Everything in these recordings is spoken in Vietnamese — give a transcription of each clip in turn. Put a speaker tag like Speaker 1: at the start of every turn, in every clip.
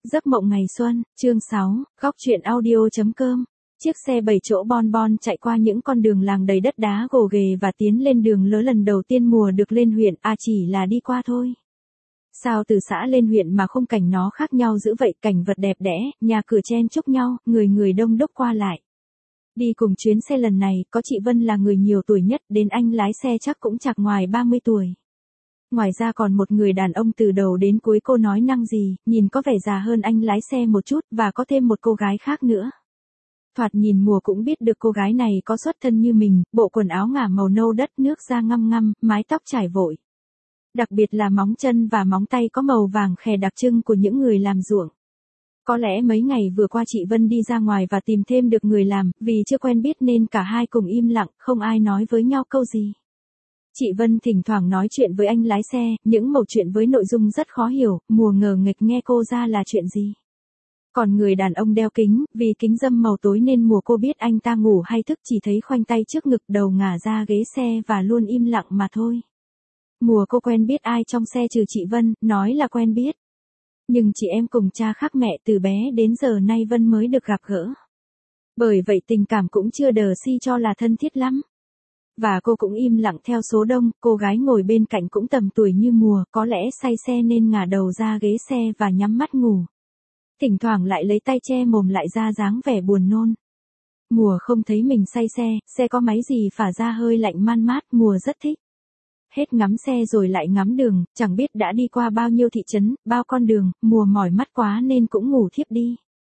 Speaker 1: Giấc mộng ngày xuân, chương 6, góc truyện audio.com. Chiếc xe 7 chỗ bon bon chạy qua những con đường làng đầy đất đá gồ ghề và tiến lên đường lớn lần đầu tiên mùa được lên huyện, chỉ là đi qua thôi. Sao từ xã lên huyện mà khung cảnh nó khác nhau dữ vậy, cảnh vật đẹp đẽ, nhà cửa chen chúc nhau, người đông đúc qua lại. Đi cùng chuyến xe lần này, có chị Vân là người nhiều tuổi nhất, đến anh lái xe chắc cũng chạc ngoài 30 tuổi. Ngoài ra còn một người đàn ông từ đầu đến cuối cô nói năng gì, nhìn có vẻ già hơn anh lái xe một chút, và có thêm một cô gái khác nữa. Thoạt nhìn mùa cũng biết được cô gái này có xuất thân như mình, bộ quần áo ngả màu nâu đất nước da ngăm ngăm, mái tóc trải vội. Đặc biệt là móng chân và móng tay có màu vàng khè đặc trưng của những người làm ruộng. Có lẽ mấy ngày vừa qua chị Vân đi ra ngoài và tìm thêm được người làm, vì chưa quen biết nên cả hai cùng im lặng, không ai nói với nhau câu gì. Chị Vân thỉnh thoảng nói chuyện với anh lái xe, những mẩu chuyện với nội dung rất khó hiểu, mùa ngờ nghịch nghe cô ra là chuyện gì. Còn người đàn ông đeo kính, vì kính râm màu tối nên mùa cô biết anh ta ngủ hay thức chỉ thấy khoanh tay trước ngực đầu ngả ra ghế xe và luôn im lặng mà thôi. Mùa cô quen biết ai trong xe trừ chị Vân, nói là quen biết. Nhưng chị em cùng cha khác mẹ từ bé đến giờ nay Vân mới được gặp gỡ. Bởi vậy tình cảm cũng chưa đờ si cho là thân thiết lắm. Và cô cũng im lặng theo số đông, cô gái ngồi bên cạnh cũng tầm tuổi như mùa, có lẽ say xe nên ngả đầu ra ghế xe và nhắm mắt ngủ. Thỉnh thoảng lại lấy tay che mồm lại ra dáng vẻ buồn nôn. Mùa không thấy mình say xe có máy gì phả ra hơi lạnh man mát, mùa rất thích. Hết ngắm xe rồi lại ngắm đường, chẳng biết đã đi qua bao nhiêu thị trấn, bao con đường, mùa mỏi mắt quá nên cũng ngủ thiếp đi.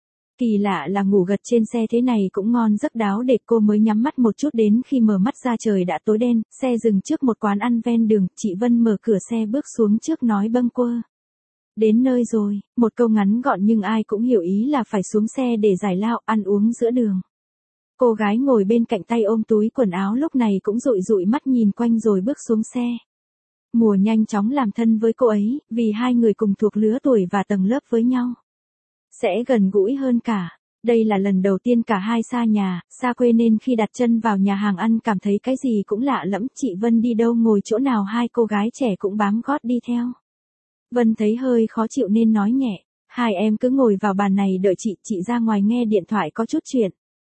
Speaker 1: Kỳ lạ là ngủ gật trên xe thế này cũng ngon giấc đáo để cô mới nhắm mắt một chút đến khi mở mắt ra trời đã tối đen, xe dừng trước một quán ăn ven đường, chị Vân mở cửa xe bước xuống trước nói bâng quơ. Đến nơi rồi, một câu ngắn gọn nhưng ai cũng hiểu ý là phải xuống xe để giải lao, ăn uống giữa đường. Cô gái ngồi bên cạnh tay ôm túi quần áo lúc này cũng dụi mắt nhìn quanh rồi bước xuống xe. Mùa nhanh chóng làm thân với cô ấy, vì hai người cùng thuộc lứa tuổi và tầng lớp với nhau. Sẽ gần gũi hơn cả. Đây là lần đầu tiên cả hai xa nhà, xa quê nên khi đặt chân vào nhà hàng ăn cảm thấy cái gì cũng lạ lẫm. Chị Vân đi đâu ngồi chỗ nào hai cô gái trẻ cũng bám gót đi theo. Vân thấy hơi khó chịu nên nói nhẹ, hai em cứ ngồi vào bàn này đợi chị ra ngoài nghe điện thoại có chút chuyện.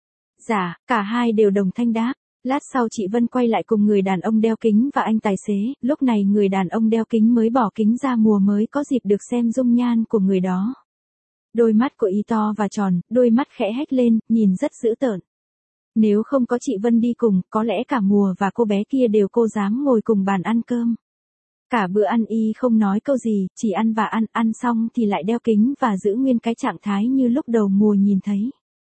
Speaker 1: Dạ, cả hai đều đồng thanh đáp. Lát sau chị Vân quay lại cùng người đàn ông đeo kính và anh tài xế, lúc này người đàn ông đeo kính mới bỏ kính ra, mùa mới có dịp được xem dung nhan của người đó. Đôi mắt của y to và tròn, đôi mắt khẽ hếch lên, nhìn rất dữ tợn. Nếu không có chị Vân đi cùng, có lẽ cả mùa và cô bé kia đều cô dám ngồi cùng bàn ăn cơm. Cả bữa ăn y không nói câu gì, chỉ ăn và ăn xong thì lại đeo kính và giữ nguyên cái trạng thái như lúc đầu mùa nhìn thấy.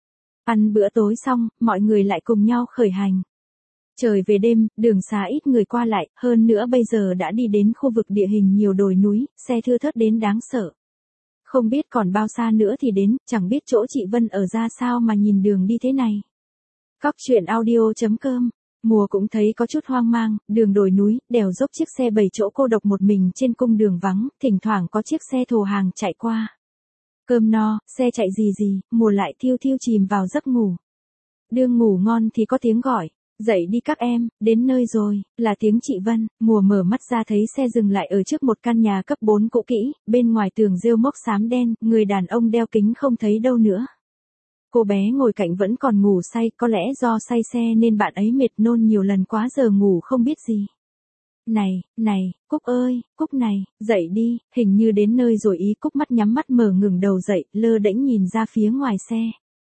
Speaker 1: Ăn bữa tối xong, mọi người lại cùng nhau khởi hành. Trời về đêm, đường xá ít người qua lại, hơn nữa bây giờ đã đi đến khu vực địa hình nhiều đồi núi, xe thưa thớt đến đáng sợ. Không biết còn bao xa nữa thì đến, chẳng biết chỗ chị Vân ở ra sao mà nhìn đường đi thế này. Góc truyện audio.com. Mùa cũng thấy có chút hoang mang, đường đồi núi, đèo dốc, chiếc xe 7 chỗ cô độc một mình trên cung đường vắng, thỉnh thoảng có chiếc xe thồ hàng chạy qua. Cơm no, xe chạy gì, mùa lại thiêu chìm vào giấc ngủ. Đương ngủ ngon thì có tiếng gọi, dậy đi các em, đến nơi rồi, là tiếng chị Vân. Mùa mở mắt ra thấy xe dừng lại ở trước một căn nhà cấp 4 cũ kỹ, bên ngoài tường rêu mốc xám đen, người đàn ông đeo kính không thấy đâu nữa. Cô bé ngồi cạnh vẫn còn ngủ say, có lẽ do say xe nên bạn ấy mệt nôn nhiều lần quá giờ ngủ không biết gì. Này, Cúc ơi, Cúc này, dậy đi, hình như đến nơi rồi ý. Cúc mắt nhắm mắt mở ngừng đầu dậy, lơ đễnh nhìn ra phía ngoài xe.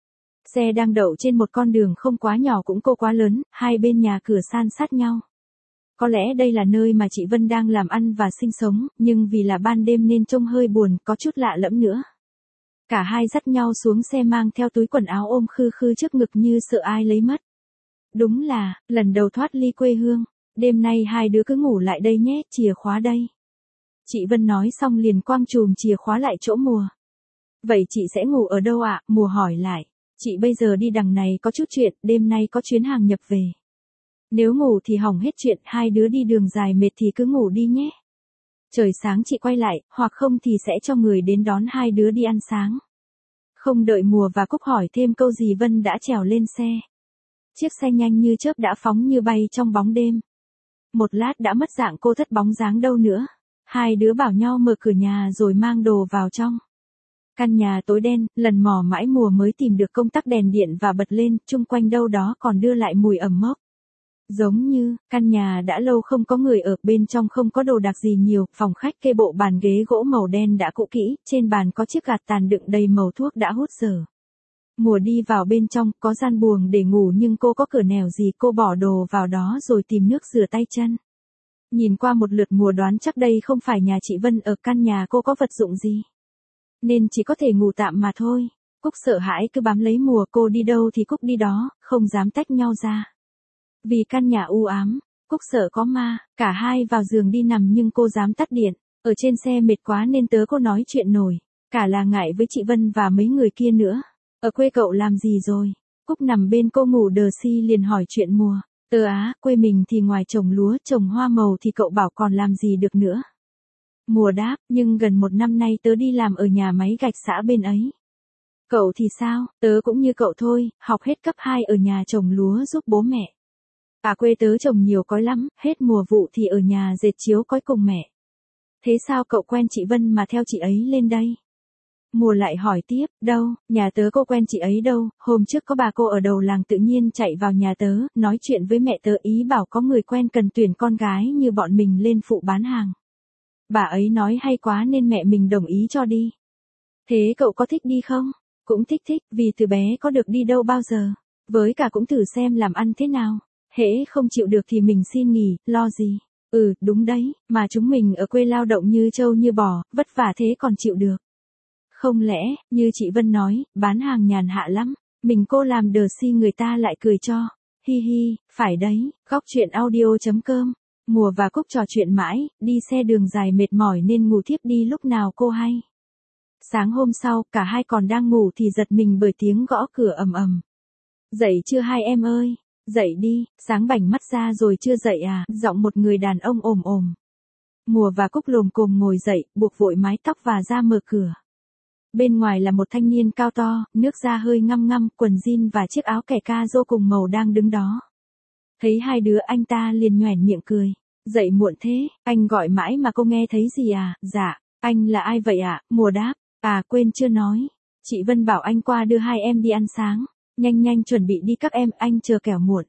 Speaker 1: Xe đang đậu trên một con đường không quá nhỏ cũng cô quá lớn, hai bên nhà cửa san sát nhau. Có lẽ đây là nơi mà chị Vân đang làm ăn và sinh sống, nhưng vì là ban đêm nên trông hơi buồn, có chút lạ lẫm nữa. Cả hai dắt nhau xuống xe mang theo túi quần áo ôm khư trước ngực như sợ ai lấy mất. Đúng là, lần đầu thoát ly quê hương, đêm nay hai đứa cứ ngủ lại đây nhé, chìa khóa đây. Chị Vân nói xong liền quăng chùm chìa khóa lại chỗ mùa. Vậy chị sẽ ngủ ở đâu ạ? Mùa hỏi lại. Chị bây giờ đi đằng này có chút chuyện, đêm nay có chuyến hàng nhập về. Nếu ngủ thì hỏng hết chuyện, hai đứa đi đường dài mệt thì cứ ngủ đi nhé. Trời sáng chị quay lại, hoặc không thì sẽ cho người đến đón hai đứa đi ăn sáng. Không đợi mùa và Cúc hỏi thêm câu gì Vân đã trèo lên xe. Chiếc xe nhanh như chớp đã phóng như bay trong bóng đêm. Một lát đã mất dạng, cô thất bóng dáng đâu nữa. Hai đứa bảo nhau mở cửa nhà rồi mang đồ vào trong. Căn nhà tối đen, lần mò mãi mùa mới tìm được công tắc đèn điện và bật lên, chung quanh đâu đó còn đưa lại mùi ẩm mốc. Giống như, căn nhà đã lâu không có người ở, bên trong không có đồ đạc gì nhiều, phòng khách kê bộ bàn ghế gỗ màu đen đã cũ kỹ, trên bàn có chiếc gạt tàn đựng đầy màu thuốc đã hút dở. Mùa đi vào bên trong, có gian buồng để ngủ nhưng cô có cửa nẻo gì, cô bỏ đồ vào đó rồi tìm nước rửa tay chân. Nhìn qua một lượt mùa đoán chắc đây không phải nhà chị Vân, ở căn nhà cô có vật dụng gì, nên chỉ có thể ngủ tạm mà thôi. Cúc sợ hãi cứ bám lấy mùa, cô đi đâu thì Cúc đi đó, không dám tách nhau ra. Vì căn nhà u ám, Cúc sợ có ma, cả hai vào giường đi nằm nhưng cô dám tắt điện. Ở trên xe mệt quá nên tớ cô nói chuyện nổi, cả là ngại với chị Vân và mấy người kia nữa. Ở quê cậu làm gì rồi? Cúc nằm bên cô ngủ đờ si liền hỏi chuyện mùa. Tớ á, quê mình thì ngoài trồng lúa, trồng hoa màu thì cậu bảo còn làm gì được nữa. Mùa đáp, nhưng gần 1 năm nay tớ đi làm ở nhà máy gạch xã bên ấy. Cậu thì sao? Tớ cũng như cậu thôi, học hết cấp 2 ở nhà trồng lúa giúp bố mẹ. Quê tớ trồng nhiều cói lắm, hết mùa vụ thì ở nhà dệt chiếu cói cùng mẹ. Thế sao cậu quen chị Vân mà theo chị ấy lên đây? Mùa lại hỏi tiếp, đâu, nhà tớ cô quen chị ấy đâu, hôm trước có bà cô ở đầu làng tự nhiên chạy vào nhà tớ, nói chuyện với mẹ tớ, ý bảo có người quen cần tuyển con gái như bọn mình lên phụ bán hàng. Bà ấy nói hay quá nên mẹ mình đồng ý cho đi. Thế cậu có thích đi không? Cũng thích, vì từ bé có được đi đâu bao giờ. Với cả cũng thử xem làm ăn thế nào. Hễ không chịu được thì mình xin nghỉ, lo gì. Đúng đấy, mà chúng mình ở quê lao động như trâu như bò, vất vả thế còn chịu được. Không lẽ, như chị Vân nói, bán hàng nhàn hạ lắm, mình cô làm đờ si người ta lại cười cho. Hi hi, phải đấy, góc chuyện audio.com. Mùa và Cúc trò chuyện mãi, đi xe đường dài mệt mỏi nên ngủ thiếp đi lúc nào cô hay. Sáng hôm sau, cả hai còn đang ngủ thì giật mình bởi tiếng gõ cửa ầm ầm. Dậy chưa hai em ơi? Dậy đi, sáng bảnh mắt ra rồi chưa dậy à? Giọng một người đàn ông ồm ồm. Mùa và Cúc lồm cồm ngồi dậy, buộc vội mái tóc và ra mở cửa. Bên ngoài là một thanh niên cao to, nước da hơi ngăm ngăm, quần jean và chiếc áo kẻ ca rô cùng màu đang đứng đó. Thấy hai đứa anh ta liền nhoẻn miệng cười. Dậy muộn thế, anh gọi mãi mà cô nghe thấy gì à? Dạ, anh là ai vậy ạ? Mùa đáp. Quên chưa nói. Chị Vân bảo anh qua đưa hai em đi ăn sáng. Nhanh chuẩn bị đi các em, anh chờ kẻo muộn.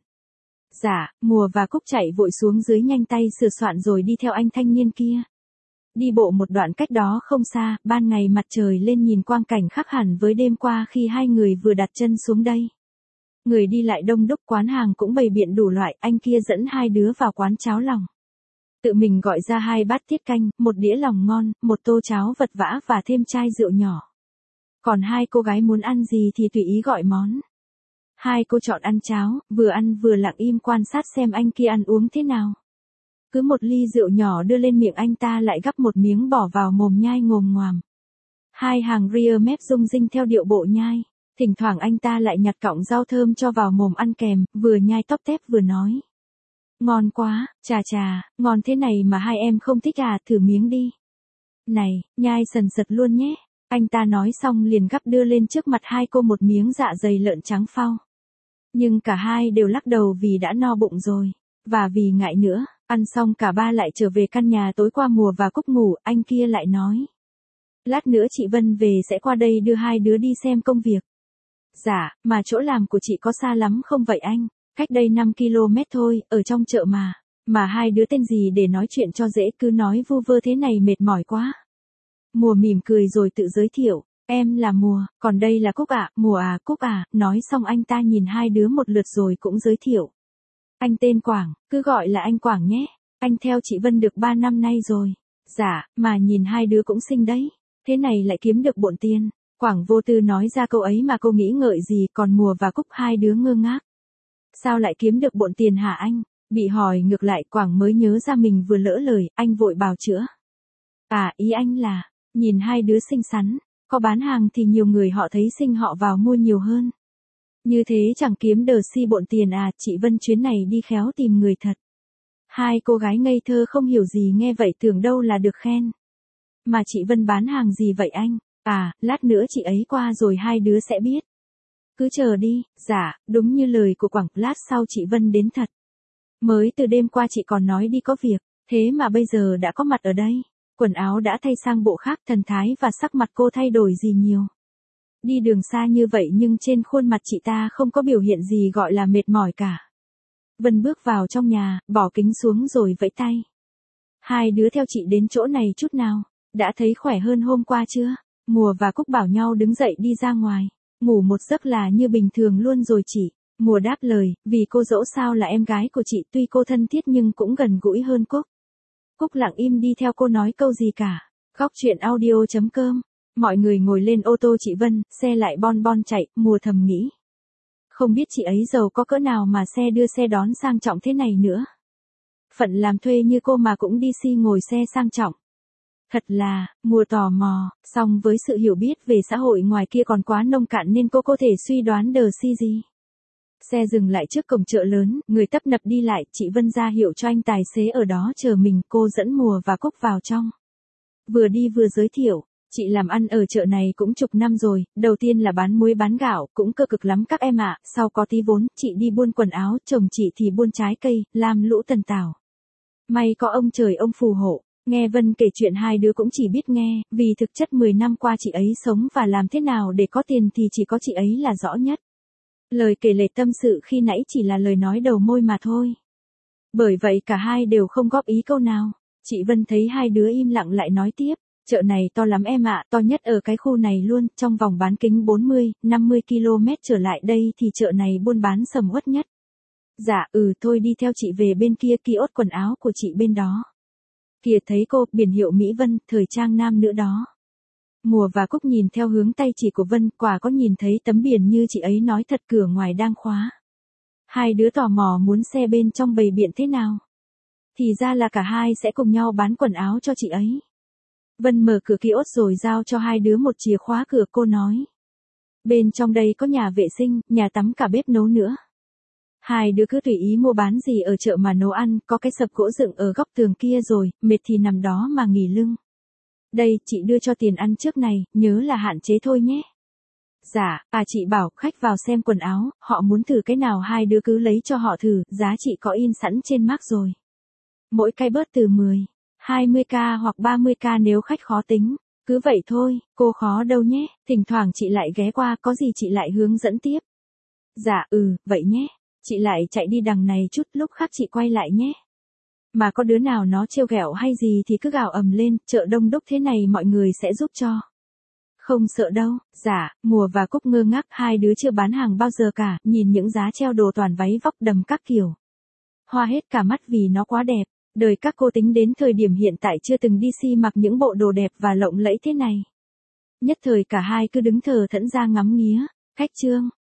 Speaker 1: Dạ, Mùa và Cúc chạy vội xuống dưới nhanh tay sửa soạn rồi đi theo anh thanh niên kia. Đi bộ một đoạn cách đó không xa, ban ngày mặt trời lên nhìn quang cảnh khác hẳn với đêm qua khi hai người vừa đặt chân xuống đây. Người đi lại đông đúc, quán hàng cũng bày biện đủ loại, anh kia dẫn hai đứa vào quán cháo lòng. Tự mình gọi ra 2 bát tiết canh, 1 đĩa lòng ngon, 1 tô cháo vật vã và thêm chai rượu nhỏ. Còn hai cô gái muốn ăn gì thì tùy ý gọi món. Hai cô chọn ăn cháo, vừa ăn vừa lặng im quan sát xem anh kia ăn uống thế nào. Cứ một ly rượu nhỏ đưa lên miệng anh ta lại gắp một miếng bỏ vào mồm nhai ngồm ngoàm. Hai hàng ria mép rung rinh theo điệu bộ nhai. Thỉnh thoảng anh ta lại nhặt cọng rau thơm cho vào mồm ăn kèm, vừa nhai tóp tép vừa nói. Ngon quá, chà, ngon thế này mà hai em không thích à, thử miếng đi. Này, nhai sần sật luôn nhé. Anh ta nói xong liền gắp đưa lên trước mặt hai cô một miếng dạ dày lợn trắng phau. Nhưng cả hai đều lắc đầu vì đã no bụng rồi. Và vì ngại nữa, ăn xong cả ba lại trở về căn nhà tối qua Mùa và Cúc ngủ, anh kia lại nói. Lát nữa chị Vân về sẽ qua đây đưa hai đứa đi xem công việc. Dạ, mà chỗ làm của chị có xa lắm không vậy anh? Cách đây 5 km thôi, ở trong chợ mà. Mà hai đứa tên gì để nói chuyện cho dễ, cứ nói vu vơ thế này mệt mỏi quá. Mùa mỉm cười rồi tự giới thiệu. Em là Mùa, còn đây là Cúc ạ. Mùa à, Cúc à, nói xong anh ta nhìn hai đứa một lượt rồi cũng giới thiệu. Anh tên Quảng, cứ gọi là anh Quảng nhé. Anh theo chị Vân được 3 năm nay rồi. Dạ, mà nhìn hai đứa cũng xinh đấy. Thế này lại kiếm được bộn tiền. Quảng vô tư nói ra câu ấy mà cô nghĩ ngợi gì, còn Mùa và Cúc hai đứa ngơ ngác. Sao lại kiếm được bộn tiền hả anh? Bị hỏi ngược lại Quảng mới nhớ ra mình vừa lỡ lời, anh vội bào chữa. Ý anh là, nhìn hai đứa xinh xắn, có bán hàng thì nhiều người họ thấy xinh họ vào mua nhiều hơn. Như thế chẳng kiếm đờ si bộn tiền à, chị Vân chuyến này đi khéo tìm người thật. Hai cô gái ngây thơ không hiểu gì nghe vậy tưởng đâu là được khen. Mà chị Vân bán hàng gì vậy anh? Lát nữa chị ấy qua rồi hai đứa sẽ biết. Cứ chờ đi. Dạ, đúng như lời của Quảng, lát sau chị Vân đến thật. Mới từ đêm qua chị còn nói đi có việc, thế mà bây giờ đã có mặt ở đây. Quần áo đã thay sang bộ khác, thần thái và sắc mặt cô thay đổi gì nhiều. Đi đường xa như vậy nhưng trên khuôn mặt chị ta không có biểu hiện gì gọi là mệt mỏi cả. Vân bước vào trong nhà, bỏ kính xuống rồi vẫy tay. Hai đứa theo chị đến chỗ này chút nào, đã thấy khỏe hơn hôm qua chưa? Mùa và Cúc bảo nhau đứng dậy đi ra ngoài. Ngủ một giấc là như bình thường luôn rồi chị. Mùa đáp lời, vì cô dẫu sao là em gái của chị, tuy cô thân thiết nhưng cũng gần gũi hơn Cúc. Cúc lặng im đi theo cô nói câu gì cả. Góc chuyện audio.com. Mọi người ngồi lên ô tô chị Vân, xe lại bon bon chạy, Mùa thầm nghĩ. Không biết chị ấy giàu có cỡ nào mà xe đưa xe đón sang trọng thế này nữa. Phận làm thuê như cô mà cũng đi ngồi xe sang trọng. Thật là, Mùa tò mò, song với sự hiểu biết về xã hội ngoài kia còn quá nông cạn nên cô có thể suy đoán gì. Xe dừng lại trước cổng chợ lớn, người tấp nập đi lại, chị Vân ra hiệu cho anh tài xế ở đó chờ mình, cô dẫn Mùa và Cúc vào trong. Vừa đi vừa giới thiệu, chị làm ăn ở chợ này cũng chục năm rồi, đầu tiên là bán muối bán gạo, cũng cơ cực lắm các em ạ, sau có tí vốn, chị đi buôn quần áo, chồng chị thì buôn trái cây, làm lũ tần tảo. May có ông trời ông phù hộ. Nghe Vân kể chuyện hai đứa cũng chỉ biết nghe, vì thực chất 10 năm qua chị ấy sống và làm thế nào để có tiền thì chỉ có chị ấy là rõ nhất. Lời kể lể tâm sự khi nãy chỉ là lời nói đầu môi mà thôi. Bởi vậy cả hai đều không góp ý câu nào. Chị Vân thấy hai đứa im lặng lại nói tiếp, chợ này to lắm em ạ, to nhất ở cái khu này luôn, trong vòng bán kính 40, 50 km trở lại đây thì chợ này buôn bán sầm uất nhất. Dạ, thôi đi theo chị về bên kia, kiosk quần áo của chị bên đó. Kìa thấy cô, biển hiệu Mỹ Vân, thời trang nam nữa đó. Mùa và Cúc nhìn theo hướng tay chỉ của Vân, quả có nhìn thấy tấm biển như chị ấy nói thật, cửa ngoài đang khóa. Hai đứa tò mò muốn xe bên trong bày biện thế nào. Thì ra là cả hai sẽ cùng nhau bán quần áo cho chị ấy. Vân mở cửa kiosk rồi giao cho hai đứa một chìa khóa cửa, cô nói. Bên trong đây có nhà vệ sinh, nhà tắm, cả bếp nấu nữa. Hai đứa cứ tùy ý mua bán gì ở chợ mà nấu ăn, có cái sập gỗ dựng ở góc tường kia rồi, mệt thì nằm đó mà nghỉ lưng. Đây, chị đưa cho tiền ăn trước này, nhớ là hạn chế thôi nhé. Dạ, chị bảo khách vào xem quần áo, họ muốn thử cái nào hai đứa cứ lấy cho họ thử, giá trị có in sẵn trên mác rồi. Mỗi cái bớt từ 10, 20k hoặc 30k nếu khách khó tính. Cứ vậy thôi, cô khó đâu nhé, thỉnh thoảng chị lại ghé qua, có gì chị lại hướng dẫn tiếp. Dạ, vậy nhé. Chị lại chạy đi đằng này chút, lúc khác chị quay lại nhé. Mà có đứa nào nó trêu ghẹo hay gì thì cứ gào ầm lên, chợ đông đúc thế này mọi người sẽ giúp cho. Không sợ đâu. Dạ, Mùa và Cúc ngơ ngác, hai đứa chưa bán hàng bao giờ cả, nhìn những giá treo đồ toàn váy vóc đầm các kiểu. Hoa hết cả mắt vì nó quá đẹp, đời các cô tính đến thời điểm hiện tại chưa từng đi mặc những bộ đồ đẹp và lộng lẫy thế này. Nhất thời cả hai cứ đứng thờ thẫn ra ngắm nghía. Khách trương.